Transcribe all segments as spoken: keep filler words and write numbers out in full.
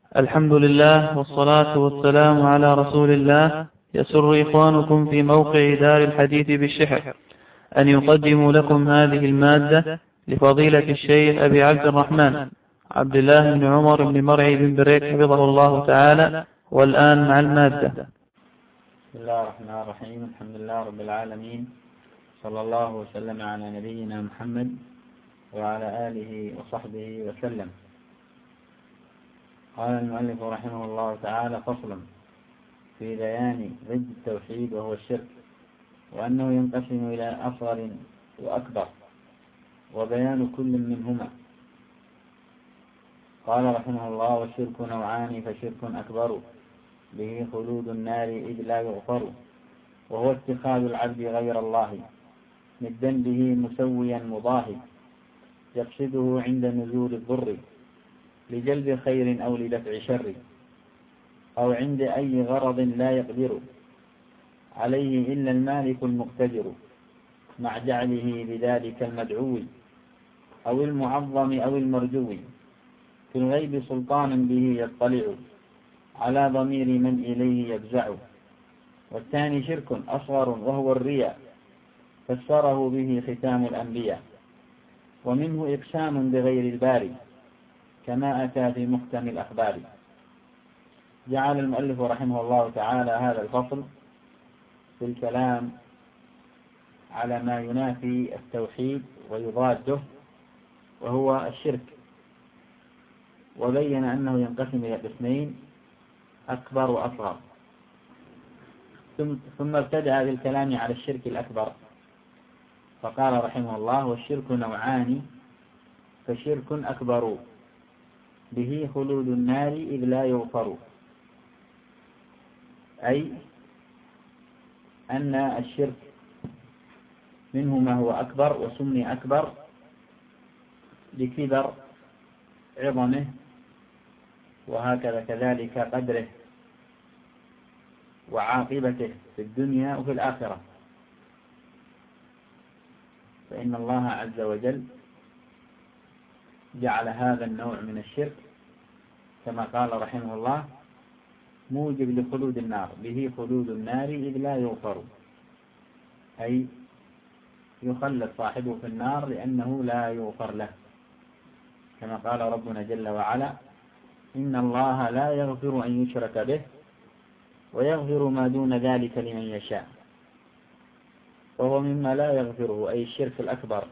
الحمد لله والصلاة والسلام على رسول الله. يسر إخوانكم في موقع دار الحديث بالشحر أن يقدموا لكم هذه المادة لفضيلة الشيخ أبي عبد الرحمن عبد الله بن عمر بن مرعي بن بريك حفظه الله تعالى. والآن مع المادة. بسم الله الرحمن الرحيم. الحمد لله رب العالمين، صلى الله وسلم على نبينا محمد وعلى آله وصحبه وسلم. قال المؤلف رحمه الله تعالى: فصل في بيان ضد التوحيد وهو الشرك، وأنه ينقسم إلى أصغر وأكبر، وبيان كل منهما. قال رحمه الله: والشرك نوعان، فشرك أكبر به خلود النار إذ لا يغفر، وهو اتخاذ العبد غير الله ندا به مسويا مضاهي، يقصده عند نزول الضر لجلب خير أو لدفع شر، أو عند أي غرض لا يقدر عليه إلا المالك المقتدر، مع جعله بذلك المدعو أو المعظم أو المرجو، في الغيب سلطانا به يطلع على ضمير من إليه يفزع. والثاني شرك أصغر وهو الرياء، فسره به ختام الأنبياء، ومنه إقسام بغير الباري كما أتى في محكم الأخبار. جعل المؤلف رحمه الله تعالى هذا الفصل في الكلام على ما ينافي التوحيد ويضاده، وهو الشرك، وبين أنه ينقسم إلى قسمين: أكبر وأصغر. ثم ابتدأ بالكلام على الشرك الأكبر، فقال رحمه الله: والشرك نوعان، فشرك أكبر به خلود النار إذ لا يغفر. أي أن الشرك منه ما هو أكبر، وسمي أكبر لكبر عظمه، وهكذا كذلك قدره وعاقبته في الدنيا وفي الآخرة. فإن الله عز وجل جعل هذا النوع من الشرك كما قال رحمه الله موجب لخلود النار، به خلود النار إذ لا يغفر، أي يخلد صاحبه في النار لأنه لا يغفر له، كما قال ربنا جل وعلا: إن الله لا يغفر أن يشرك به ويغفر ما دون ذلك لمن يشاء. وهو مما لا يغفره، أي الشرك الأكبر.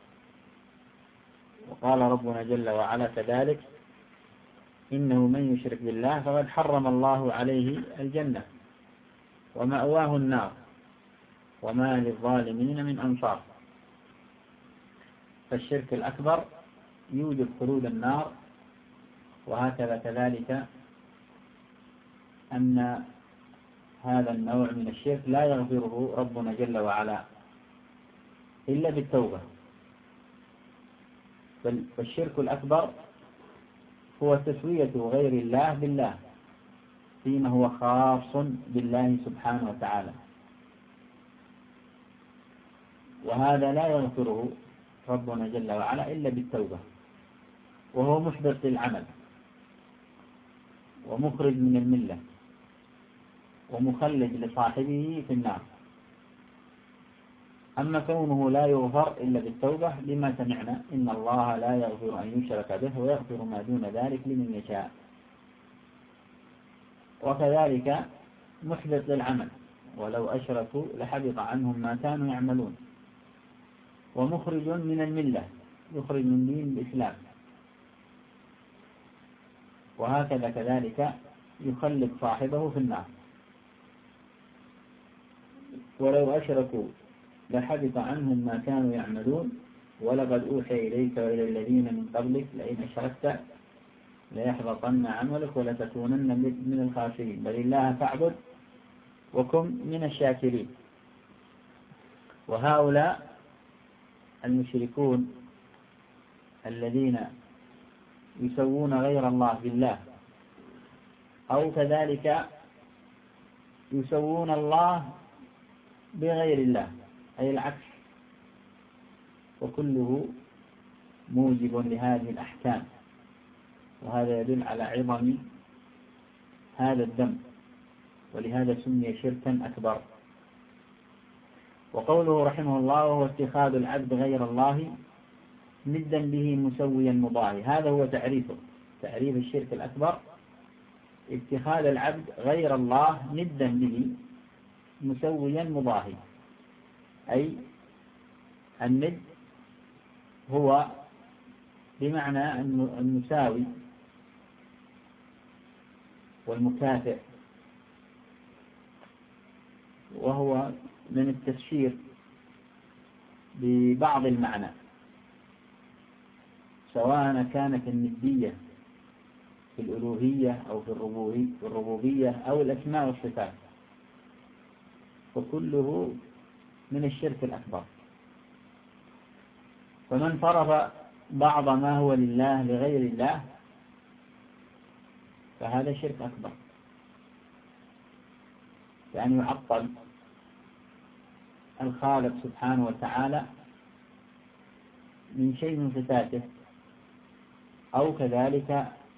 وقال ربنا جل وعلا كذلك: إنه من يشرك بالله فقد حرم الله عليه الجنة ومأواه النار وما للظالمين من أنصار. فالشرك الأكبر يوجب خلود النار، وهكذا كذلك أن هذا النوع من الشرك لا يغفره ربنا جل وعلا إلا بالتوبة. فالشرك الأكبر هو تسوية غير الله بالله فيما هو خاص بالله سبحانه وتعالى، وهذا لا يغفره ربنا جل وعلا إلا بالتوبة، وهو محبط للعمل ومخرج من الملة ومخلد لصاحبه في النار. أما كونه لا يغفر إلا بالتوبة لما سمعنا: إن الله لا يغفر أن يشرك به ويغفر ما دون ذلك لمن يشاء. وكذلك محبط للعمل، ولو أشركوا لحبط عنهم ما كانوا يعملون، ومخرج من الملة، يخرج من دين الإسلام، وهكذا كذلك يخلد صاحبه في النار. ولو أشركوا لحبط عنهم ما كانوا يعملون، ولقد أوحي إليك وإلى الذين من قبلك لئن أشركت ليحبطن عملك ولتكونن من الخاسرين، بل الله فاعبد وكن من الشاكرين. وهؤلاء المشركون الذين يسوون غير الله بالله، أو كذلك يسوون الله بغير الله، أي العكس، وكله موجب لهذه الأحكام. وهذا يدل على عظم هذا الذنب، ولهذا سمي شركا أكبر. وقوله رحمه الله وهو اتخاذ العبد غير الله ندا به مسويا مضاهي، هذا هو تعريفه، تعريف الشرك الأكبر: اتخاذ العبد غير الله ندا به مسويا مضاهي. أي الند هو بمعنى المساوي والمكافئ، وهو من التفسير ببعض المعنى، سواء كانت الندية في الألوهية أو في الربوبية أو الأسماء والصفات، وكله من الشرك الأكبر. فمن صرف بعض ما هو لله لغير الله فهذا شرك أكبر، يعني يعطل الخالق سبحانه وتعالى من شيء من صفاته، أو كذلك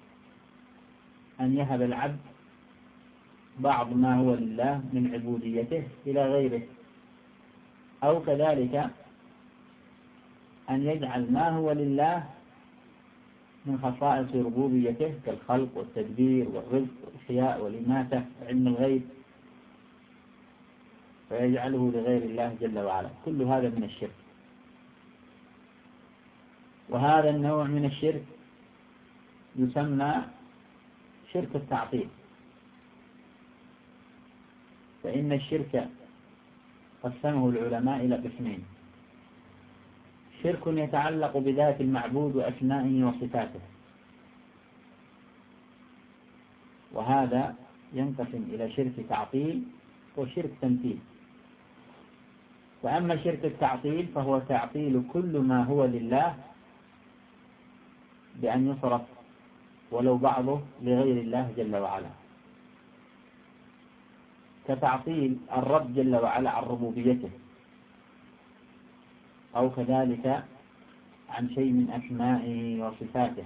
أن يهب العبد بعض ما هو لله من عبوديته إلى غيره، أو كذلك أن يجعل ما هو لله من خصائص ربوبيته كالخلق والتدبير والرزق والإحياء والإماتة وعلم الغيب، فيجعله لغير الله جل وعلا. كل هذا من الشرك، وهذا النوع من الشرك يسمى شرك التعطيل. فإن الشرك قسمه العلماء إلى قسمين: شرك يتعلق بذات المعبود وأسمائه وصفاته، وهذا ينقسم إلى شرك تعطيل وشرك تمثيل. فأما شرك التعطيل فهو تعطيل كل ما هو لله بأن يصرف ولو بعضه لغير الله جل وعلا، كتعطيل الرب جل وعلا عن ربوبيته، أو كذلك عن شيء من أسمائه وصفاته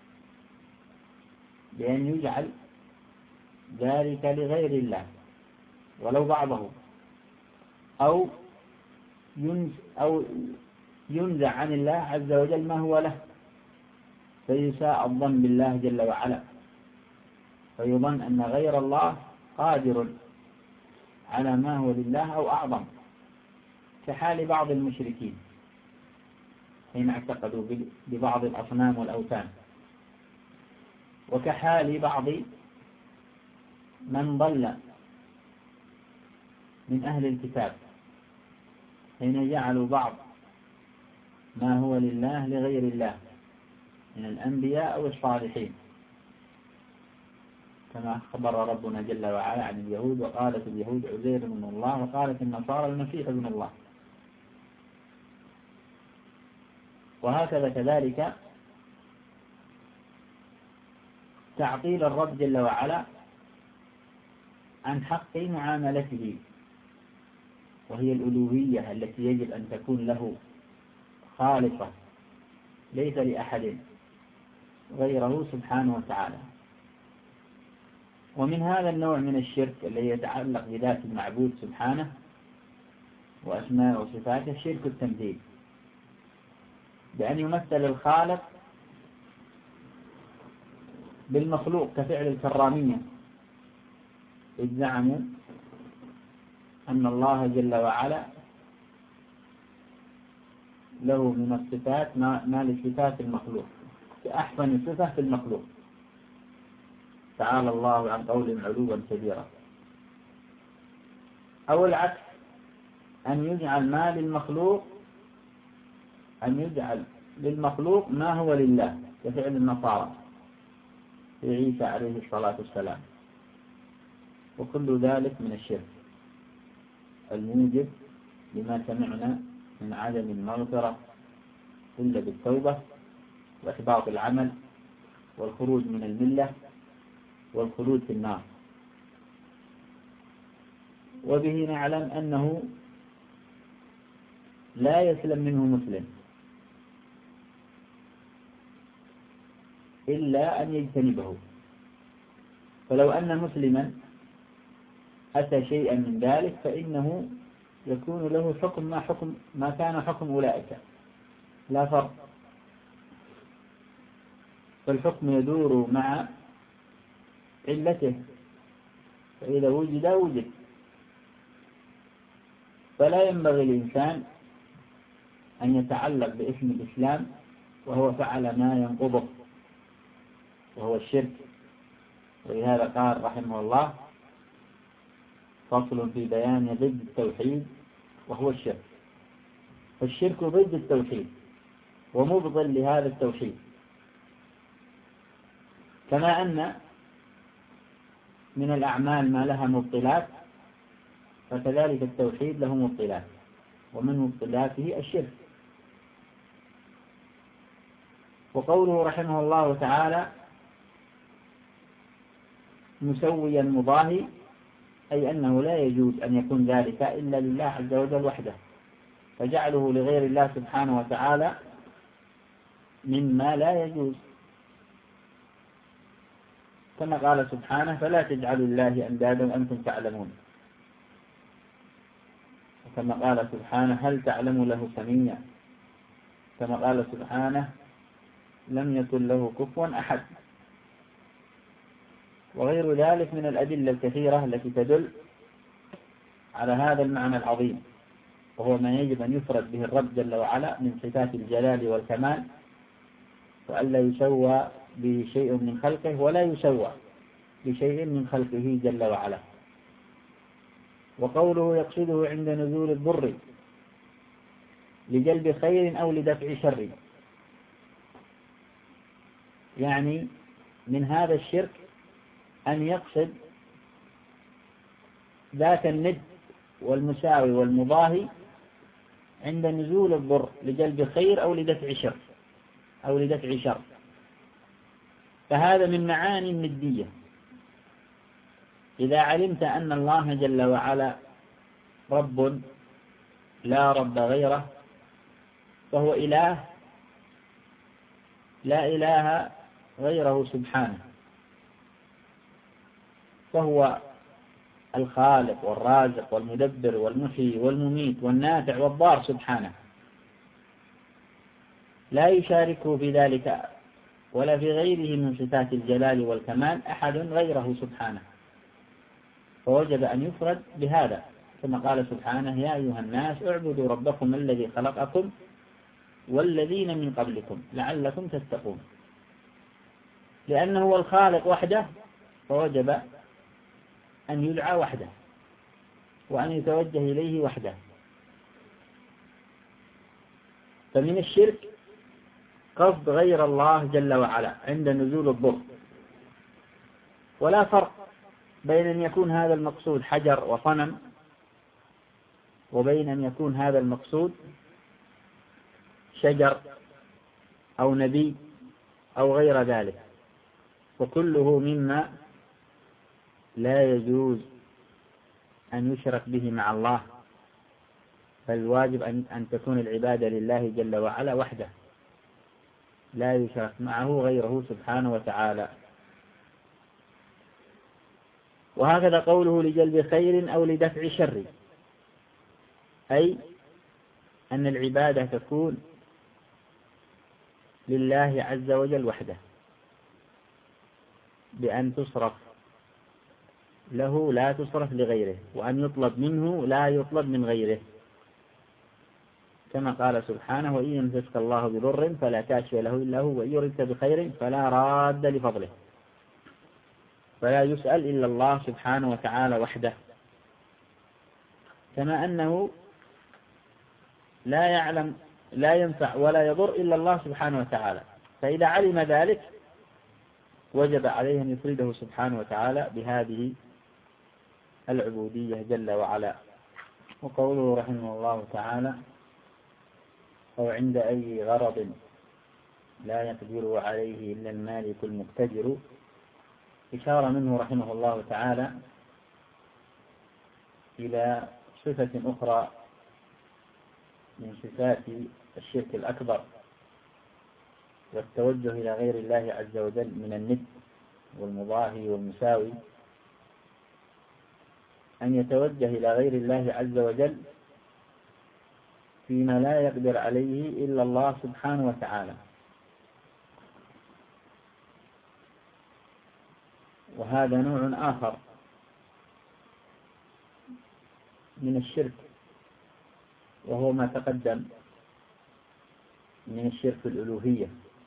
بأن يجعل ذلك لغير الله ولو بعضه، أو أو ينزع عن الله عز وجل ما هو له، فيساء الظن بالله جل وعلا، فيظن أن غير الله قادر على ما هو لله أو أعظم، كحال بعض المشركين حين اعتقدوا ببعض الأصنام والأوثان، وكحال بعض من ضل من أهل الكتاب حين جعلوا بعض ما هو لله لغير الله من الأنبياء أو الصالحين، كما خبر ربنا جل وعلا عن اليهود: وقالت اليهود عزير بن الله وقالت النصارى المسيح ابن الله. وهكذا كذلك تعطيل الرب جل وعلا عن حق معاملته، وهي الألوهية التي يجب أن تكون له خالصة ليس لأحد غيره سبحانه وتعالى. ومن هذا النوع من الشرك الذي يتعلق بذات المعبود سبحانه وأسماء وصفاته شرك التمثيل، بأن يمثل الخالق بالمخلوق كفعل الكرامية، إذ زعموا أن الله جل وعلا له من الصفات ما لصفات المخلوق، كأحسن صفة في المخلوق، تعالى الله عن قول علوا كبيرا. أو العكس، أن يجعل ما للمخلوق أن يجعل للمخلوق ما هو لله، كفعل النصارى في عيسى عليه الصلاة والسلام. وكل ذلك من الشرك الموجب لما سمعنا من عدم المغفرة إلا بالتوبة وإحباط العمل والخروج من الملة والخلود في النار. وبه نعلم أنه لا يسلم منه مسلم إلا أن يجتنبه، فلو أن مسلما أتى شيئا من ذلك فإنه يكون له حكم ما حكم ما كان حكم أولئك، لا فرق، فالحكم يدور مع علته، فإذا وجد وجد. فلا ينبغي الإنسان أن يتعلق باسم الإسلام وهو فعل ما ينقضه وهو الشرك. ولهذا قال رحمه الله: فصل في بيان ضد التوحيد وهو الشرك. فالشرك ضد التوحيد ومبطل لهذا التوحيد، كما أن من الأعمال ما لها مبطلات، فكذلك التوحيد له مبطلات، ومن مبطلاته الشرك. وقوله رحمه الله تعالى: مسويا مضاهي، أي أنه لا يجوز أن يكون ذلك إلا لله عز وجل وحده، فجعله لغير الله سبحانه وتعالى مما لا يجوز، كما قال سبحانه: فلا تجعلوا الله أندادا وأنتم تعلمون. وكما قال سبحانه: هل تعلم له سميا. كما قال سبحانه: لم يكن له كفوا أحد. وغير ذلك من الأدلة الكثيرة التي تدل على هذا المعنى العظيم، وهو ما يجب أن يفرد به الرب جل وعلا من صفات الجلال والكمال، وألا يسوى بشيء من خلقه ولا يسوى بشيء من خلقه جل وعلا. وقوله: يقصده عند نزول الضر لجلب خير أو لدفع شر، يعني من هذا الشرك أن يقصد ذات الند والمساوي والمضاهي عند نزول الضر لجلب خير أو لدفع شر أو لدفع شر، فهذا من معاني الندية. إذا علمت أن الله جل وعلا رب لا رب غيره، فهو إله لا إله غيره سبحانه، فهو الخالق والرازق والمدبر والمحيي والمميت والنافع والضار سبحانه، لا يشاركه في ذلك ولا في غيره من صفات الجلال والكمال أحد غيره سبحانه، فوجب أن يفرد بهذا، كما قال سبحانه: يا أيها الناس اعبدوا ربكم الذي خلقكم والذين من قبلكم لعلكم تتقون. لأنه هو الخالق وحده، فوجب أن يدعى وحده وأن يتوجه إليه وحده. فمن الشرك قصد غير الله جل وعلا عند نزول الضر، ولا فرق بين أن يكون هذا المقصود حجر وصنم وبين أن يكون هذا المقصود شجر أو نبي أو غير ذلك، وكله مما لا يجوز أن يشرك به مع الله، فالواجب أن تكون العبادة لله جل وعلا وحده، لا يشرك معه غيره سبحانه وتعالى. وهكذا قوله: لجلب خير أو لدفع شر، أي أن العبادة تكون لله عز وجل وحده، بأن تصرف له لا تصرف لغيره، وأن يطلب منه لا يطلب من غيره، كما قال سبحانه: وإن يمسسك الله بضر فلا كاشف له إلا هو، وإن يردك بخير فلا راد لفضله. فلا يسأل إلا الله سبحانه وتعالى وحده، كما أنه لا يعلم لا ينفع ولا يضر إلا الله سبحانه وتعالى، فإذا علم ذلك وجب عليه أن يفرده سبحانه وتعالى بهذه العبودية جل وعلا. وقوله رحمه الله تعالى: أو عند أي غرض لا يقدر عليه إلا المالك المقتدر، إشارة منه رحمه الله تعالى إلى صفة أخرى من صفات الشرك الأكبر والتوجه إلى غير الله عز وجل من الند، والمضاهي والمساوي أن يتوجه إلى غير الله عز وجل فيما لا يقدر عليه إلا الله سبحانه وتعالى. وهذا نوع آخر من الشرك، وهو ما تقدم من الشرك في الألوهية،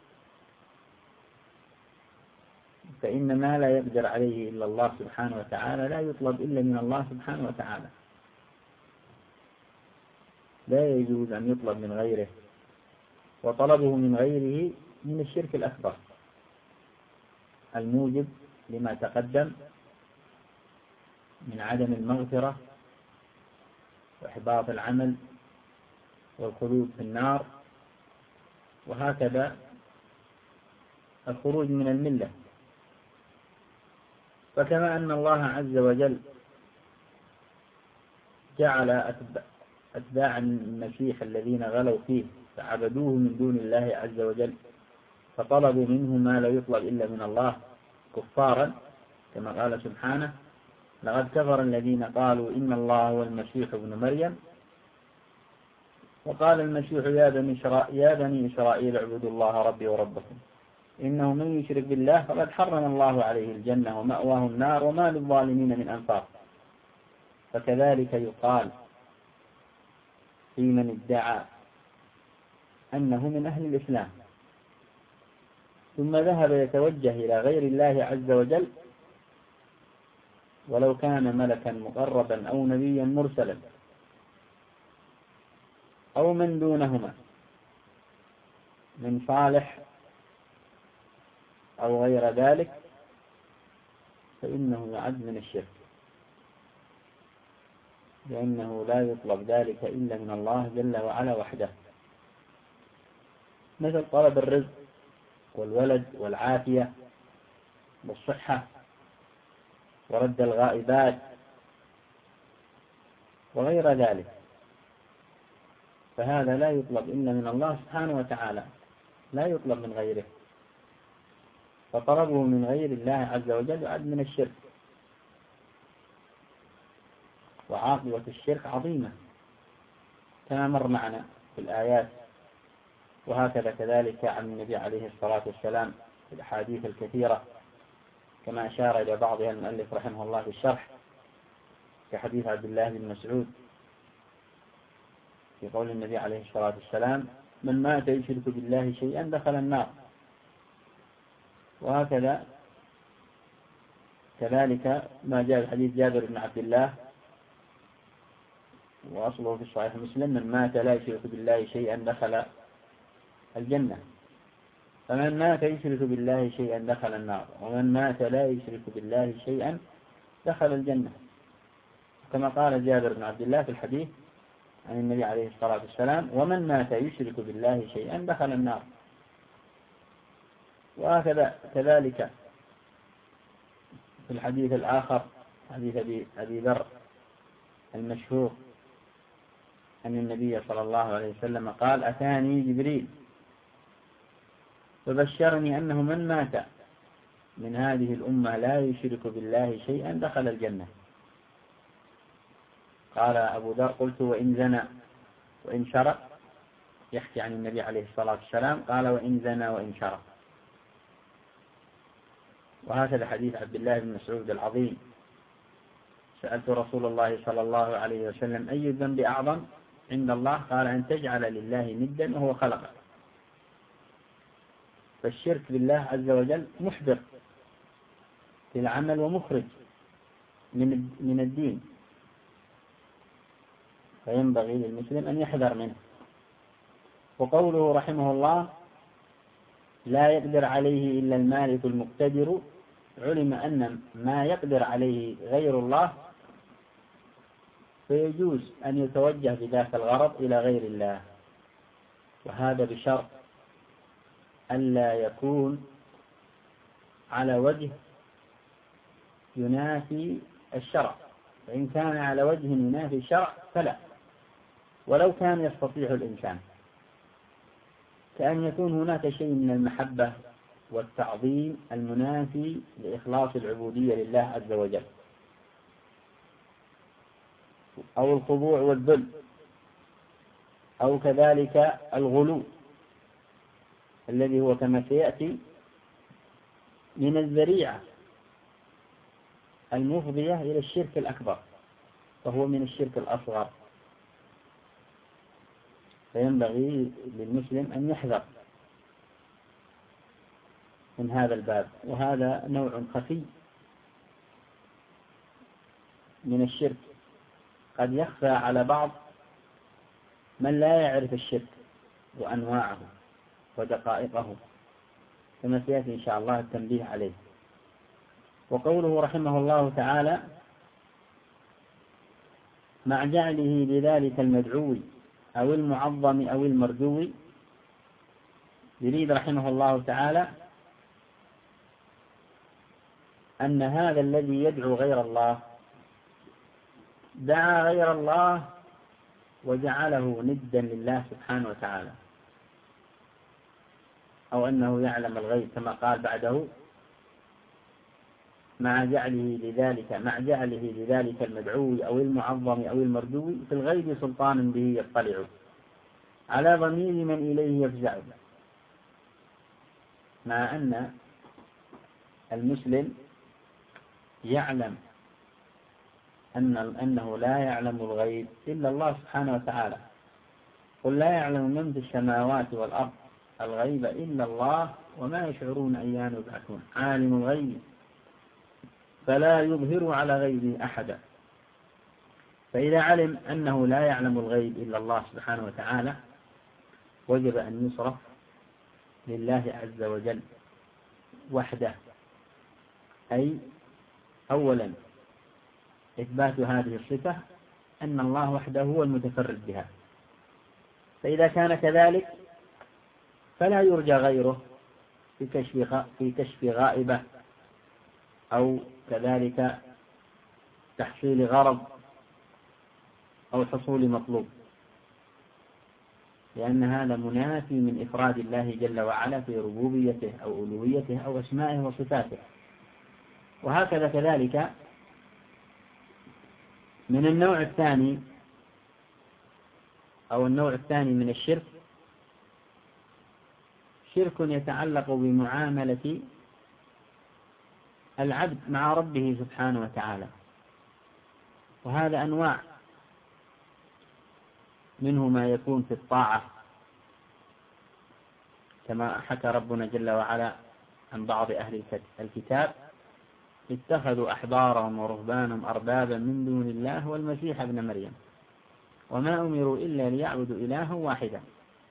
فإن ما لا يقدر عليه إلا الله سبحانه وتعالى لا يطلب إلا من الله سبحانه وتعالى، لا يجوز أن يطلب من غيره، وطلبه من غيره من الشرك الأكبر الموجب لما تقدم من عدم المغفرة وإحباط العمل والخلود في النار، وهكذا الخروج من الملة. فكما أن الله عز وجل جعل أتباع المسيح الذين غلوا فيه فعبدوه من دون الله عز وجل فطلبوا منه ما لا يطلب إلا من الله كفارا، كما قال سبحانه: لقد كفر الذين قالوا إن الله هو المسيح ابن مريم، وقال المسيح يا بني إسرائيل, يا بني إسرائيل اعبدوا الله ربي وربكم إنه من يشرك بالله فقد حرم الله عليه الجنة ومأواه النار وما للظالمين من أنصار. فكذلك يقال في من ادعى أنه من أهل الإسلام ثم ذهب يتوجه إلى غير الله عز وجل ولو كان ملكا مقربا أو نبيا مرسلا أو من دونهما من صالح أو غير ذلك، فإنه يعد من الشرك، لأنه لا يطلب ذلك إلا من الله جل وعلا وحده، مثل طلب الرزق والولد والعافية والصحة ورد الغائبات وغير ذلك، فهذا لا يطلب إلا من الله سبحانه وتعالى، لا يطلب من غيره، فطلبه من غير الله عز وجل يعد من الشرك، وعاقبة الشرك عظيمة كما مر معنا في الآيات، وهكذا كذلك عن النبي عليه الصلاة والسلام في الأحاديث الكثيرة، كما أشار إلى بعضها المؤلف رحمه الله في الشرح، كحديث عبد الله بن مسعود في قول النبي عليه الصلاة والسلام: من مات يشرك بالله شيئا دخل النار. وهكذا كذلك ما جاء في حديث جابر بن عبد الله وأصله في صحيح مسلم: من مات لا يشرك بالله شيئا دخل الجنة. فمن مات يشرك بالله شيئا دخل النار، ومن مات لا يشرك بالله شيئا دخل الجنة، كما قال جابر بن عبد الله في الحديث عن النبي عليه الصلاة والسلام: ومن مات يشرك بالله شيئا دخل النار. وهكذا كذلك في الحديث الآخر حديث أبي ذر المشهور أن النبي صلى الله عليه وسلم قال: أتاني جبريل فبشرني أنه من مات من هذه الأمة لا يشرك بالله شيئا دخل الجنة. قال أبو ذر: قلت وإن زنى وإن شرق، يحكي عن النبي عليه الصلاة والسلام، قال: وإن زنى وإن شرق. وهكذا حديث عبد الله بن مسعود العظيم: سألت رسول الله صلى الله عليه وسلم: أي الذنب أعظم عند الله؟ قال: أن تجعل لله ندا وهو خلقك. فالشرك بالله عز وجل محبط في العمل ومخرج من من الدين، فينبغي للمسلم أن يحذر منه. وقوله رحمه الله: لا يقدر عليه إلا المالك المقتدر، علم أن ما يقدر عليه غير الله فيجوز أن يتوجه بذاك الغرض إلى غير الله، وهذا بشرط ألا يكون على وجه ينافي الشرع، فإن كان على وجه ينافي الشرع فلا، ولو كان يستطيع الإنسان، كأن يكون هناك شيء من المحبة والتعظيم المنافي لإخلاص العبودية لله عز وجل، أو الخضوع والذل، أو كذلك الغلو الذي هو كما سيأتي من الذريعة المفضية إلى الشرك الأكبر، فهو من الشرك الأصغر. فينبغي للمسلم أن يحذر من هذا الباب، وهذا نوع خفي من الشرك قد يخفى على بعض من لا يعرف الشرك وأنواعه ودقائقه، كما سيأتي إن شاء الله التنبيه عليه. وقوله رحمه الله تعالى: مع جعله لذلك المدعو أو المعظم أو المرجو، يريد رحمه الله تعالى أن هذا الذي يدعو غير الله دعا غير الله وجعله ندا لله سبحانه وتعالى، أو أنه يعلم الغيب كما قال بعده: مع جعله لذلك مع جعله لذلك المدعو أو المعظم أو المرجو في الغيب سلطان به يطلع على ضمير من إليه يفزع. مع أن المسلم يعلم أن أنه لا يعلم الغيب إلا الله سبحانه وتعالى، قل لا يعلم من في السماوات والأرض الغيب إلا الله وما يشعرون أيان يبعثون، عالم الغيب فلا يظهر على غيبه أحدا. فإذا علم أنه لا يعلم الغيب إلا الله سبحانه وتعالى وجب أن يصرف لله عز وجل وحده، أي أولا إثبات هذه الصفة أن الله وحده هو المتفرد بها، فإذا كان كذلك فلا يرجى غيره في كشف في كشف غائبة أو كذلك تحصيل غرض أو حصول مطلوب، لأن هذا منافي من إفراد الله جل وعلا في ربوبيته أو ألوهيته أو أسمائه وصفاته. وهكذا كذلك من النوع الثاني أو النوع الثاني من الشرك شرك يتعلق بمعاملة العبد مع ربه سبحانه وتعالى، وهذا أنواع، منه ما يكون في الطاعة كما حكى ربنا جل وعلا عن بعض أهل الكتاب: اتخذوا أحبارهم ورهبانهم أربابا من دون الله والمسيح ابن مريم وما أمروا إلا ليعبدوا إلها واحدا.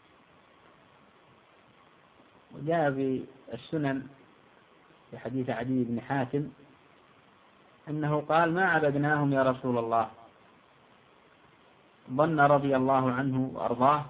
وجاء في السنن في حديث عدي بن حاتم أنه قال: ما عبدناهم يا رسول الله. ظن رضي الله عنه وأرضاه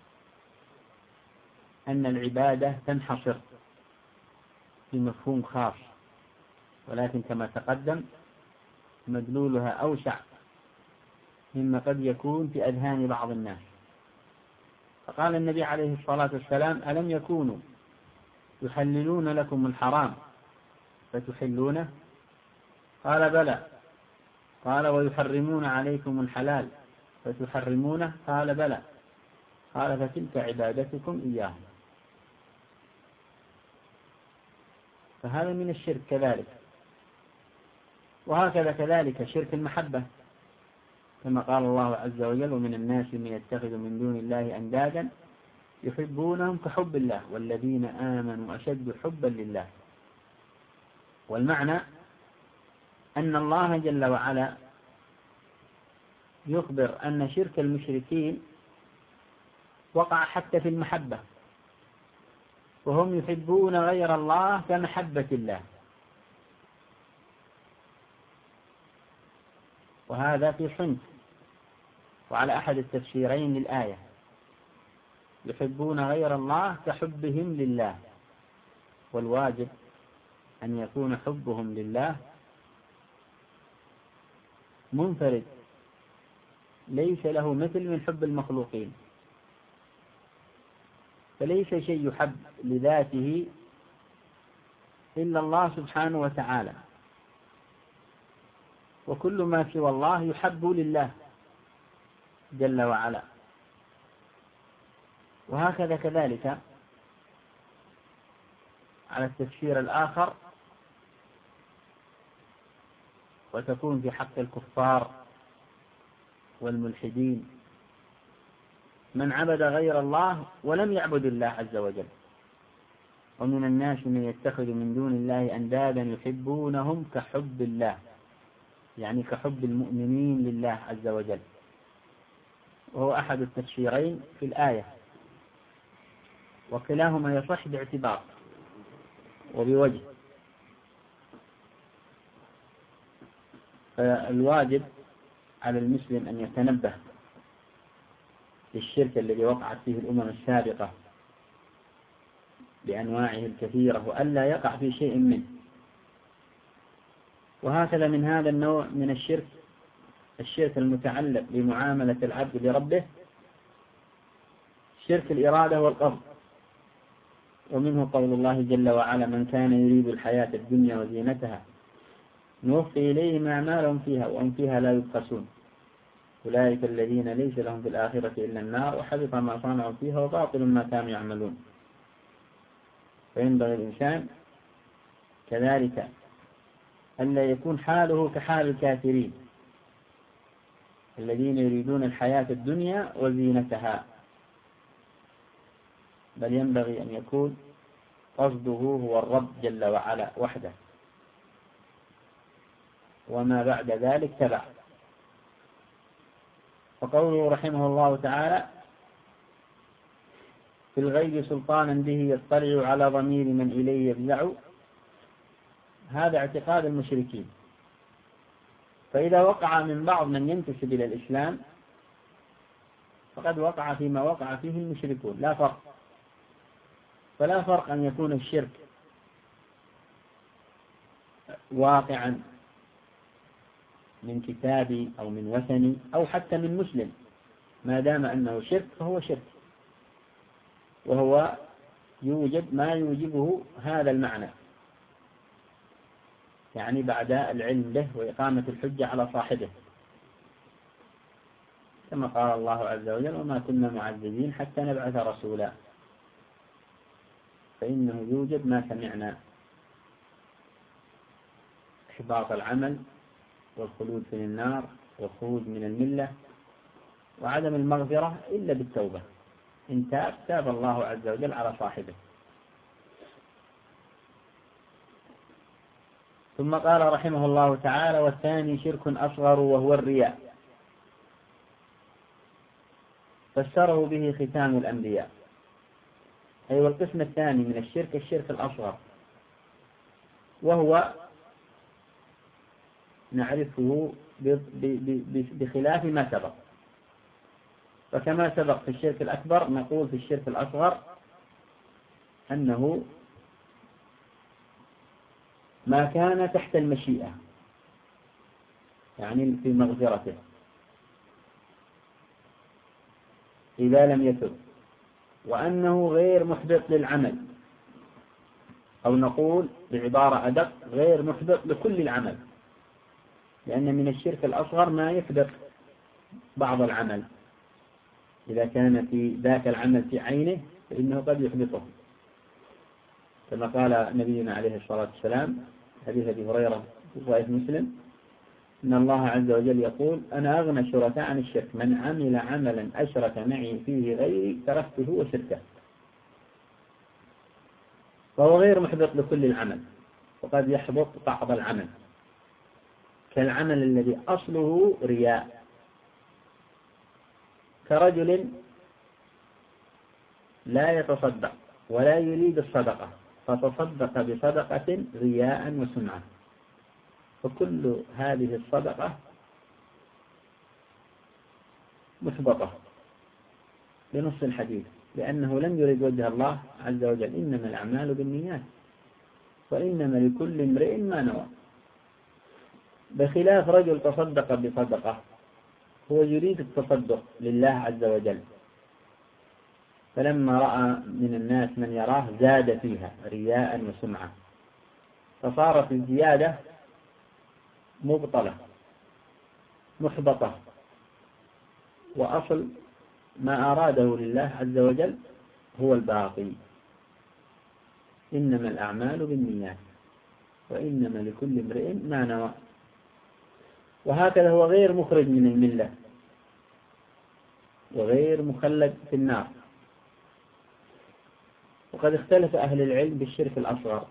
أن العبادة تنحصر في مفهوم خاص، ولكن كما تقدم مدلولها أوسع مما قد يكون في أذهان بعض الناس. فقال النبي عليه الصلاة والسلام: ألم يكونوا يحللون لكم الحرام فتحلونه؟ قال: بلى. قال: ويحرمون عليكم الحلال فتحرمونه؟ قال: بلى. قال: فتلك عبادتكم إياهم. فهذا من الشرك كذلك. وهكذا كذلك شرك المحبة، كما قال الله عز وجل: ومن الناس من يتخذ من دون الله أندادا يحبونهم كحب الله والذين آمنوا أشد حبا لله. والمعنى أن الله جل وعلا يخبر أن شرك المشركين وقع حتى في المحبة، وهم يحبون غير الله كمحبة الله، وهذا في صنف وعلى أحد التفسيرين للآية: يحبون غير الله كحبهم لله. والواجب أن يكون حبهم لله منفرد، ليس له مثل من حب المخلوقين، فليس شيء يحب لذاته إلا الله سبحانه وتعالى، وكل ما سوى الله يحب لله جل وعلا. وهكذا كذلك على التفسير الآخر، وتكون في حق الكفار والملحدين من عبد غير الله ولم يعبد الله عز وجل. ومن الناس من يتخذ من دون الله أندادا يحبونهم كحب الله، يعني كحب المؤمنين لله عز وجل، وهو أحد التفسيرين في الآية، وكلاهما يصح باعتبار وبوجه. فالواجب على المسلم أن يتنبه للشرك الذي وقعت فيه الأمم السابقة بأنواعه الكثيرة، وألا يقع في شيء منه. وهكذا من هذا النوع من الشرك الشرك المتعلق بمعاملة العبد لربه، شرك الإرادة والقصد. ومنه قول الله جل وعلا: من كان يريد الحياة الدنيا وزينتها نوفي إليهم أعمالهم فيها وهم فيها لا يبخسون أولئك الذين ليس لهم في الآخرة إلا النار وحبط ما صنعوا فيها وباطل ما كانوا يعملون. فينبغي الإنسان كذلك ألا يكون حاله كحال الكافرين الذين يريدون الحياة الدنيا وزينتها، بل ينبغي أن يكون قصده هو الرب جل وعلا وحده، وما بعد ذلك تبع. فقوله رحمه الله تعالى: في الغيب سلطانا به يطلع على ضمير من إليه يفزع، هذا اعتقاد المشركين. فإذا وقع من بعض من ينتسب إلى الإسلام فقد وقع فيما وقع فيه المشركون، لا فرق. فلا فرق أن يكون الشرك واقعا من كتابي أو من وثني أو حتى من مسلم، ما دام أنه شرك فهو شرك، وهو يوجب ما يوجبه هذا المعنى، يعني بعد العلم به وإقامة الحجة على صاحبه، كما قال الله عز وجل: وما كنا معذبين حتى نبعث رسولا. فإنه يوجب ما سمعنا: إحباط العمل والخلود في النار والخروج من الملة وعدم المغفرة إلا بالتوبة، إن تاب تاب الله عز وجل على صاحبه. ثم قال رحمه الله تعالى: والثاني شرك أصغر وهو الرياء، فسره به ختام الأنبياء. أي أيوة، والقسم الثاني من الشرك الشرك الأصغر، وهو نعرفه بخلاف ما سبق. فكما سبق في الشرك الأكبر نقول في الشرك الأصغر أنه ما كان تحت المشيئة، يعني في مغفرته إذا لم يتب، وأنه غير محبط للعمل، أو نقول بعبارة أدق غير محبط لكل العمل، لأن من الشرك الأصغر ما يحبط بعض العمل، إذا كان في ذاك العمل في عينه فإنه قد يحبطه، كما قال نبينا عليه الصلاة والسلام حديث أبي هريرة في صحيح مسلم: إن الله عز وجل يقول: أنا أغنى الشركاء عن الشرك، من عمل عملا أشرك معي فيه غيري تركته وشركه. فهو غير محبط لكل العمل، وقد يحبط بعض العمل، كالعمل الذي أصله رياء، كرجل لا يتصدق ولا يريد الصدقة فتصدق بصدقة رياء وسمعة، فكل هذه الصدقة محبطة بنص الحديث، لأنه لم يرد وجه الله عز وجل: إنما الأعمال بالنيات وإنما لكل امرئ ما نوى. بخلاف رجل تصدق بصدقة هو يريد التصدق لله عز وجل، فلما رأى من الناس من يراه زاد فيها رياء وسمعة، فصارت الزيادة مبطلة محبطة، وأصل ما أراده لله عز وجل هو الباقي. إنما الأعمال بالنيات وإنما لكل امرئ ما نوى. وهكذا هو غير مخرج من الملة وغير مخلد في النار. وقد اختلف أهل العلم بالشرك الأصغر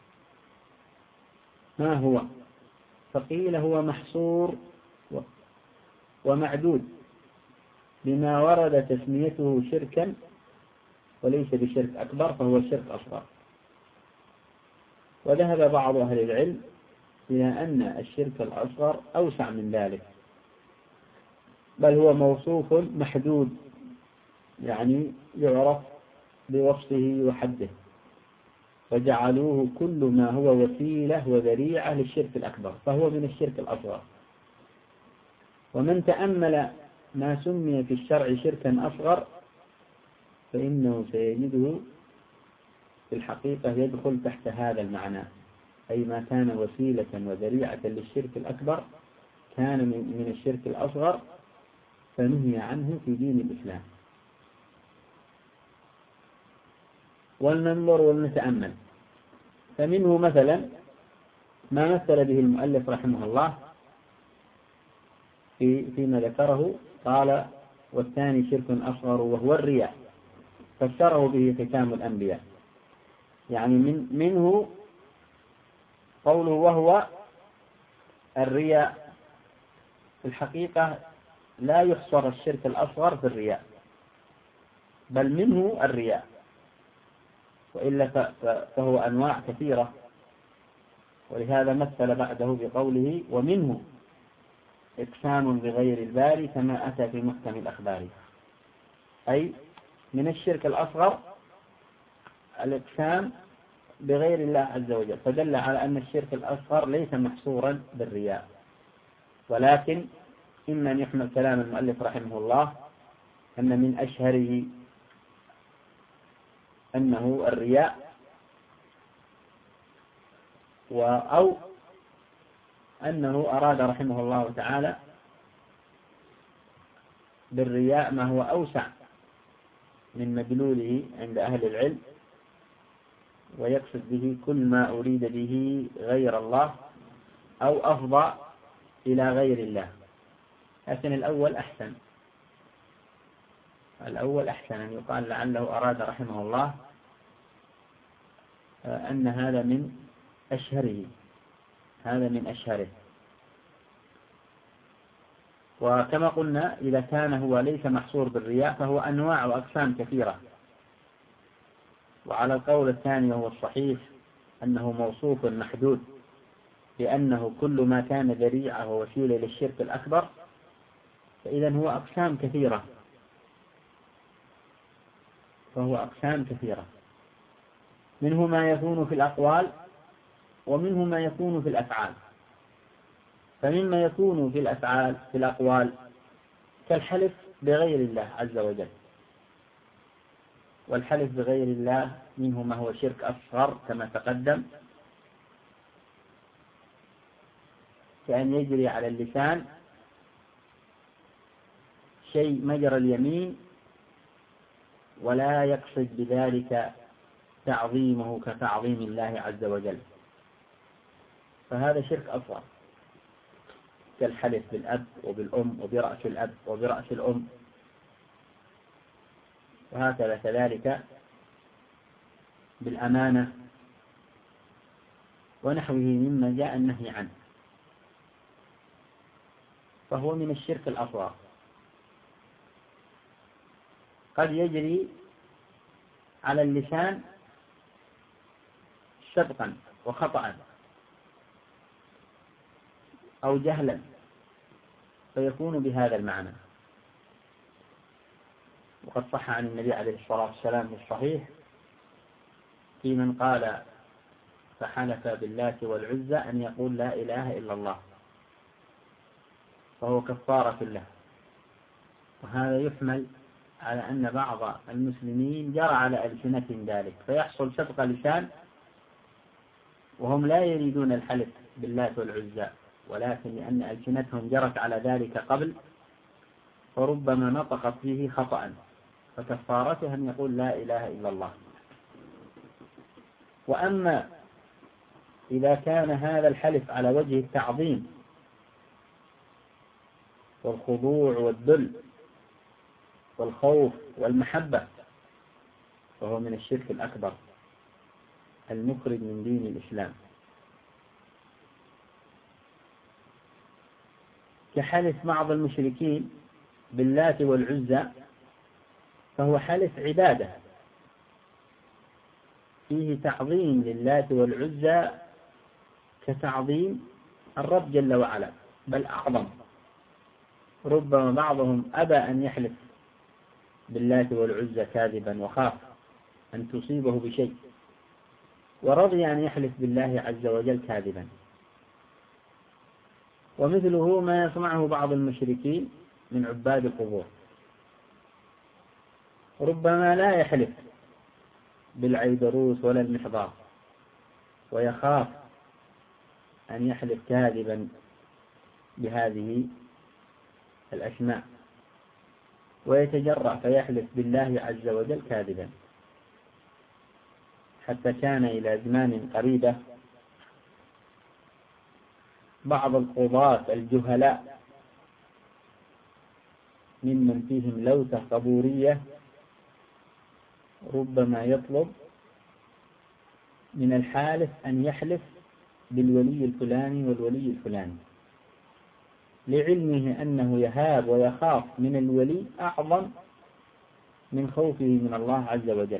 ما هو، فقيل هو محصور ومعدود بما ورد تسميته شركا وليس بشرك أكبر فهو شرك أصغر. وذهب بعض أهل العلم إلى أن الشرك الأصغر أوسع من ذلك، بل هو موصوف محدود، يعني يعرف بوصفه وحده، وجعلوه كل ما هو وسيلة وذريعة للشرك الأكبر فهو من الشرك الأصغر. ومن تأمل ما سمي في الشرع شركا أصغر فإنه سيجده في الحقيقة يدخل تحت هذا المعنى، أي ما كان وسيلة وذريعة للشرك الأكبر كان من الشرك الأصغر فنهي عنه في دين الإسلام. ولننظر ولنتأمل. فمنه مثلا ما مثل به المؤلف رحمه الله في فيما ذكره، قال والثاني شرك أصغر وهو الرياء، فسره به ختام الأنبياء، يعني من منه قوله وهو الرياء. في الحقيقة لا يحصر الشرك الأصغر في الرياء، بل منه الرياء، وإلا فهو أنواع كثيرة. ولهذا مثل بعده بقوله ومنه إقسام بغير الباري كما أتى في محكم الأخبار، أي من الشرك الأصغر الإقسام بغير الله عز وجل، فدل على أن الشرك الأصغر ليس محصورا بالرياء. ولكن إما أن يحمل كلام المؤلف رحمه الله أن من أشهره أنه الرياء، أو أنه أراد رحمه الله تعالى بالرياء ما هو أوسع من مدلوله عند أهل العلم، ويقصد به كل ما أريد به غير الله أو أفضى إلى غير الله. لكن الأول أحسن، الأول أحسن أن يقال لعله أراد رحمه الله أن هذا من أشهره، هذا من أشهره. وكما قلنا إذا كان هو ليس محصور بالرياء فهو أنواع وأقسام كثيرة. وعلى القول الثاني وهو الصحيح أنه موصوف محدود، لأنه كل ما كان ذريعة ووسيلة للشرك الأكبر فإذا هو أقسام كثيرة، فهو أقسام كثيرة، منه ما يكون في الأقوال ومنه ما يكون في الأفعال. فمما يكون في الأفعال في الأقوال كالحلف بغير الله عز وجل، والحلف بغير الله منه ما هو شرك أصغر كما تقدم، كأن يجري على اللسان شيء مجرى اليمين ولا يقصد بذلك تعظيمه كتعظيم الله عز وجل، فهذا شرك أصغر، كالحلف بالأب وبالأم وبرأس الأب وبرأس الأم. وهكذا كذلك بالأمانة ونحوه مما جاء النهي عنه، فهو من الشرك الأصغر. قد يجري على اللسان سبقا وخطأ أو جهلا فيكون بهذا المعنى. وقد صح عن النبي عليه الصلاة والسلام في الصحيح في من قال فحلف باللات والعزى أن يقول لا إله إلا الله، فهو كفارة له. وهذا يحمل على أن بعض المسلمين جرى على ألسنتهم ذلك، فيحصل سبق لسان وهم لا يريدون الحلف باللات والعزى، ولكن لأن ألسنتهم جرت على ذلك قبل فربما نطقت به خطأ، فكفارته أن يقول لا إله إلا الله. وأما إذا كان هذا الحلف على وجه التعظيم والخضوع والذل والخوف والمحبة فهو من الشرك الأكبر المخرج من دين الإسلام، كحلف بعض المشركين باللات والعزى، فهو حلف عبادة فيه تعظيم للات والعزى كتعظيم الرب جل وعلا، بل أعظم. ربما بعضهم أبى أن يحلف باللات والعزى كاذبا وخاف أن تصيبه بشيء، ورضي أن يحلف بالله عز وجل كاذبا. ومثله ما يسمعه بعض المشركين من عباد القبور، ربما لا يحلف بالعيدروس ولا المحضار، ويخاف أن يحلف كاذبا بهذه الأسماء، ويتجرأ فيحلف بالله عز وجل كاذبا. حتى كان إلى أزمان قريبة بعض القضاة الجهلاء ممن فيهم لوثة قبورية ربما يطلب من الحالف أن يحلف بالولي الفلاني والولي الفلاني، لعلمه أنه يهاب ويخاف من الولي أعظم من خوفه من الله عز وجل.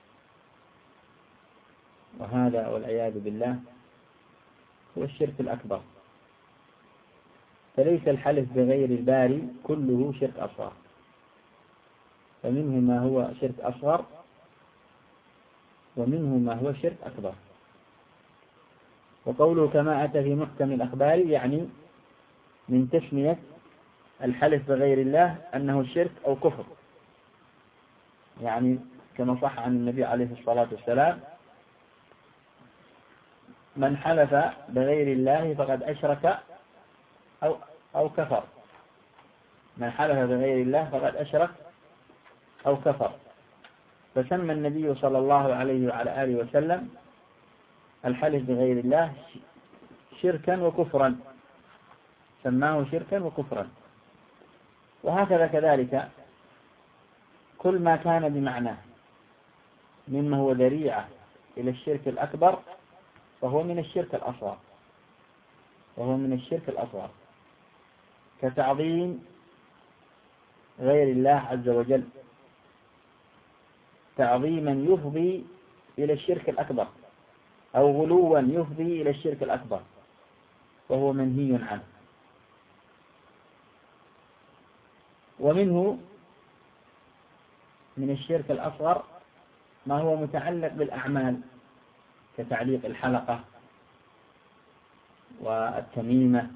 وهذا والعياذ بالله هو الشرك الأكبر. فليس الحلف بغير الباري كله شرك أصغر، فمنه ما هو شرك أصغر ومنه ما هو شرك أكبر. وقوله كما أتى في محكم الأخبار يعني من تسمية الحلف بغير الله أنه شرك أو كفر، يعني كما صح عن النبي عليه الصلاة والسلام: من حلف بغير الله فقد أشرك أو أو كفر. من حلف بغير الله فقد أشرك أو كفر. فسمى النبي صلى الله عليه وعلى آله وسلم الحلف بغير الله شركا وكفرا، سماه شركا وكفرا. وهكذا كذلك كل ما كان بمعناه مما هو ذريعة إلى الشرك الأكبر فهو من الشرك الأصغر، وهو من الشرك الأصغر كتعظيم غير الله عز وجل تعظيما يفضي إلى الشرك الأكبر، أو غلوا يفضي إلى الشرك الأكبر، وهو منهي عنه. ومنه من الشرك الأصغر ما هو متعلق بالأعمال كتعليق الحلقة والتميمة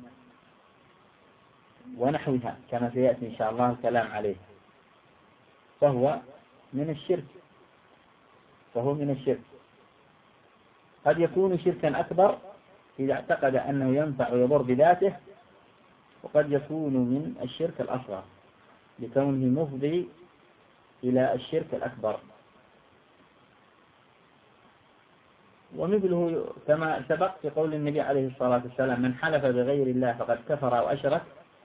ونحوها كما سيأتي إن شاء الله الكلام عليه، فهو من الشرك فهو من الشرك قد يكون شركا أكبر إذا اعتقد أنه ينفع ويضر بذاته، وقد يكون من الشرك الأصغر لكونه مفضي إلى الشرك الأكبر. ومثله كما سبق في قول النبي عليه الصلاة والسلام: من حلف بغير الله فقد كفر أو أشرك،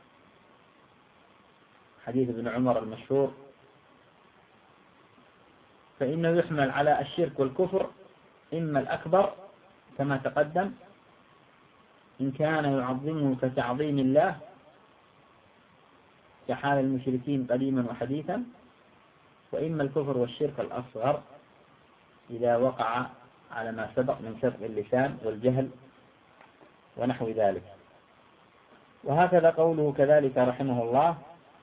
حديث ابن عمر المشهور. فإنه يحمل على الشرك والكفر إما الأكبر كما تقدم إن كان يعظمه كتعظيم الله كحال المشركين قديما وحديثا، وإما الكفر والشرك الأصغر إذا وقع على ما سبق من سبق اللسان والجهل ونحو ذلك. وهكذا قوله كذلك رحمه الله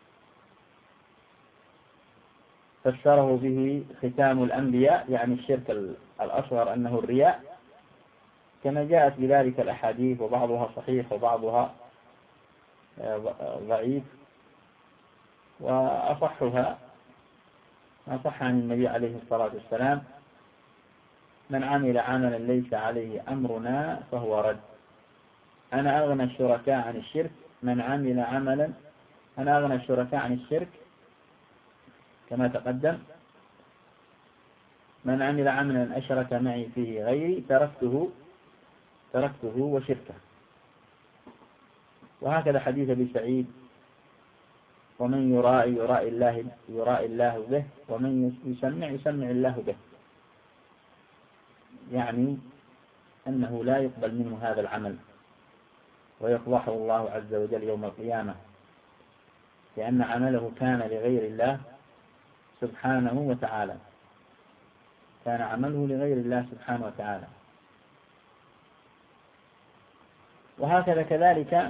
فسره به ختام الأنبياء، يعني الشرك الأصغر أنه الرياء، كما جاءت بذلك الأحاديث وبعضها صحيح وبعضها ضعيف، وأصحها ما صح عن النبي عليه الصلاة والسلام من عمل عملا ليس عليه أمرنا فهو رد. أنا أغنى الشركاء عن الشرك من عمل عملا أنا أغنى الشركاء عن الشرك كما تقدم. من عمل عملا أشرك معي فيه غيري تركته تركته وشركه. وهكذا حديث أبي سعيد ومن يرائي يرائي الله يرائي الله به ومن يسمع يسمع الله به، يعني أنه لا يقبل منه هذا العمل ويفضحه الله عز وجل يوم القيامة، لأن عمله كان لغير الله سبحانه وتعالى، كان عمله لغير الله سبحانه وتعالى. وهكذا كذلك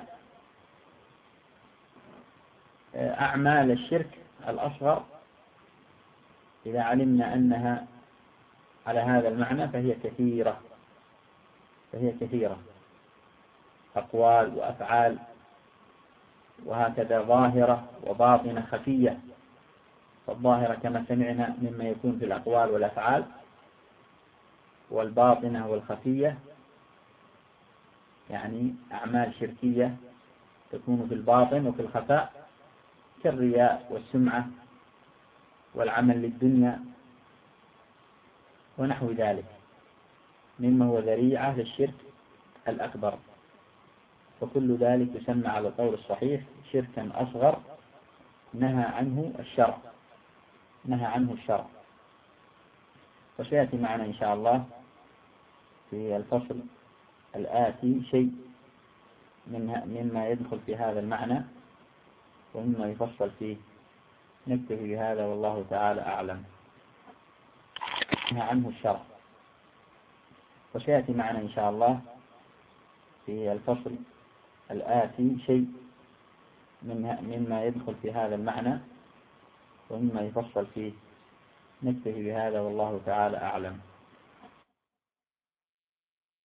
أعمال الشرك الأصغر إذا علمنا أنها على هذا المعنى فهي كثيرة فهي كثيرة أقوال وأفعال، وهكذا ظاهرة وباطنة خفية. فالظاهرة كما سمعنا مما يكون في الأقوال والأفعال، والباطنة والخفية يعني أعمال شركية تكون في الباطن وفي الخفاء كالرياء والسمعة والعمل للدنيا ونحو ذلك مما هو ذريعة للشرك الأكبر. فكل ذلك يسمى على القول الصحيح شركا أصغر نهى عنه الشرع نهى عنه الشرع. وسيأتي معنا إن شاء الله في الفصل الآتي شيء مما يدخل في هذا المعنى ومما يفصل فيه. نكتفي بهذا والله تعالى أعلم. نهى عنه الشرع. وسيأتي معنا إن شاء الله في الفصل الآتي شيء مما يدخل في هذا المعنى ومما يفصل فيه. نكتفي بهذا والله تعالى أعلم.